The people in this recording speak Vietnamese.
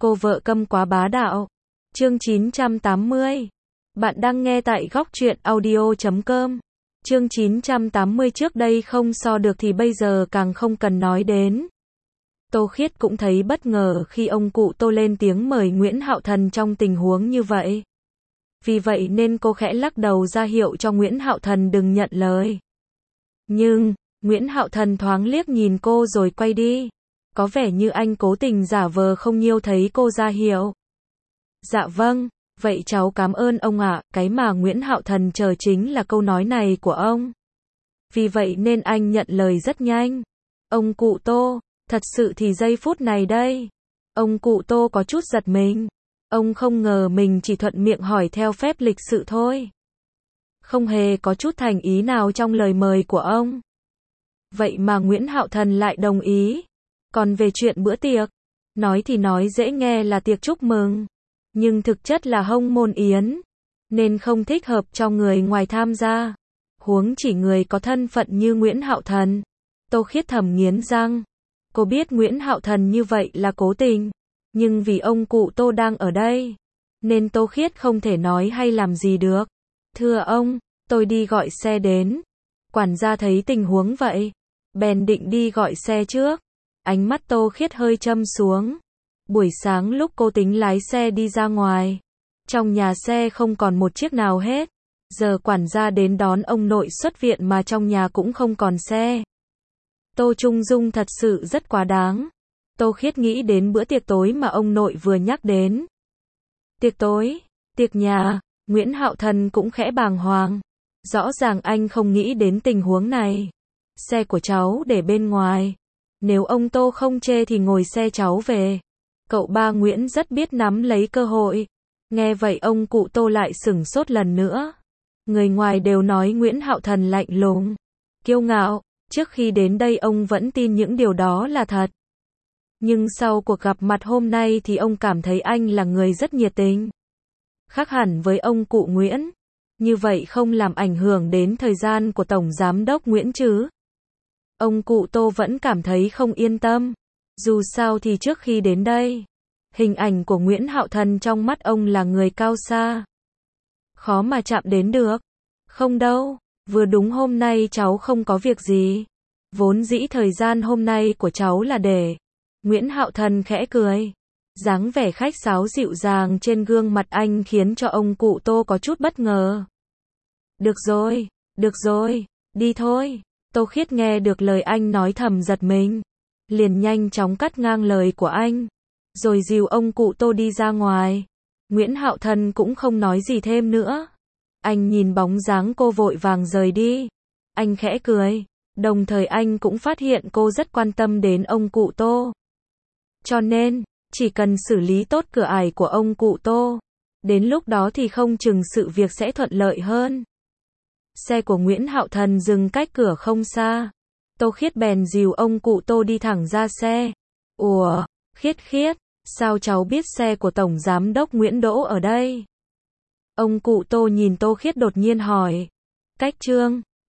Cô vợ câm quá bá đạo. Chương 980. Bạn đang nghe tại góc truyện audio.com. Chương 980 trước đây không so được thì bây giờ càng không cần nói đến. Tô Khiết cũng thấy bất ngờ khi ông cụ Tô lên tiếng mời Nguyễn Hạo Thần trong tình huống như vậy. Vì vậy nên cô khẽ lắc đầu ra hiệu cho Nguyễn Hạo Thần đừng nhận lời. Nhưng, Nguyễn Hạo Thần thoáng liếc nhìn cô rồi quay đi. Có vẻ như anh cố tình giả vờ không nhiêu thấy cô ra hiệu. Dạ vâng, vậy cháu cảm ơn ông ạ, cái mà Nguyễn Hạo Thần chờ chính là câu nói này của ông. Vì vậy nên anh nhận lời rất nhanh. Ông cụ Tô, thật sự thì giây phút này đây. Ông cụ Tô có chút giật mình. Ông không ngờ mình chỉ thuận miệng hỏi theo phép lịch sự thôi. Không hề có chút thành ý nào trong lời mời của ông. Vậy mà Nguyễn Hạo Thần lại đồng ý. Còn về chuyện bữa tiệc, nói thì nói dễ nghe là tiệc chúc mừng, nhưng thực chất là hông môn yến, nên không thích hợp cho người ngoài tham gia. Huống chỉ người có thân phận như Nguyễn Hạo Thần. Tô Khiết thầm nghiến răng. Cô biết Nguyễn Hạo Thần như vậy là cố tình, nhưng vì ông cụ Tô đang ở đây, nên Tô Khiết không thể nói hay làm gì được. Thưa ông, tôi đi gọi xe đến. Quản gia thấy tình huống vậy, bèn định đi gọi xe trước. Ánh mắt Tô Khiết hơi châm xuống. Buổi sáng lúc cô tính lái xe đi ra ngoài, trong nhà xe không còn một chiếc nào hết. Giờ quản gia đến đón ông nội xuất viện mà trong nhà cũng không còn xe. Tô Trung Dung thật sự rất quá đáng. Tô Khiết nghĩ đến bữa tiệc tối mà ông nội vừa nhắc đến. Tiệc tối, tiệc nhà, Nguyễn Hạo Thần cũng khẽ bàng hoàng. Rõ ràng anh không nghĩ đến tình huống này. Xe của cháu để bên ngoài. Nếu ông Tô không chê thì ngồi xe cháu về. Cậu ba Nguyễn rất biết nắm lấy cơ hội. Nghe vậy ông cụ Tô lại sửng sốt lần nữa. Người ngoài đều nói Nguyễn Hạo Thần lạnh lùng, kiêu ngạo. Trước khi đến đây ông vẫn tin những điều đó là thật. Nhưng sau cuộc gặp mặt hôm nay thì ông cảm thấy anh là người rất nhiệt tình. Khác hẳn với ông cụ Nguyễn. Như vậy không làm ảnh hưởng đến thời gian của Tổng Giám đốc Nguyễn chứ? Ông cụ Tô vẫn cảm thấy không yên tâm. Dù sao thì trước khi đến đây, hình ảnh của Nguyễn Hạo Thần trong mắt ông là người cao xa, khó mà chạm đến được. Không đâu, vừa đúng hôm nay cháu không có việc gì. Vốn dĩ thời gian hôm nay của cháu là để... Nguyễn Hạo Thần khẽ cười. Dáng vẻ khách sáo dịu dàng trên gương mặt anh khiến cho ông cụ Tô có chút bất ngờ. Được rồi, đi thôi. Tô Khiết nghe được lời anh nói thầm giật mình. Liền nhanh chóng cắt ngang lời của anh. Rồi dìu ông cụ Tô đi ra ngoài. Nguyễn Hạo Thần cũng không nói gì thêm nữa. Anh nhìn bóng dáng cô vội vàng rời đi. Anh khẽ cười. Đồng thời anh cũng phát hiện cô rất quan tâm đến ông cụ Tô. Cho nên, chỉ cần xử lý tốt cửa ải của ông cụ Tô, đến lúc đó thì không chừng sự việc sẽ thuận lợi hơn. Xe của Nguyễn Hạo Thần dừng cách cửa không xa. Tô Khiết bèn dìu ông cụ Tô đi thẳng ra xe. Ủa, Khiết, sao cháu biết xe của Tổng Giám đốc Nguyễn đỗ ở đây? Ông cụ Tô nhìn Tô Khiết đột nhiên hỏi. Cách Trương,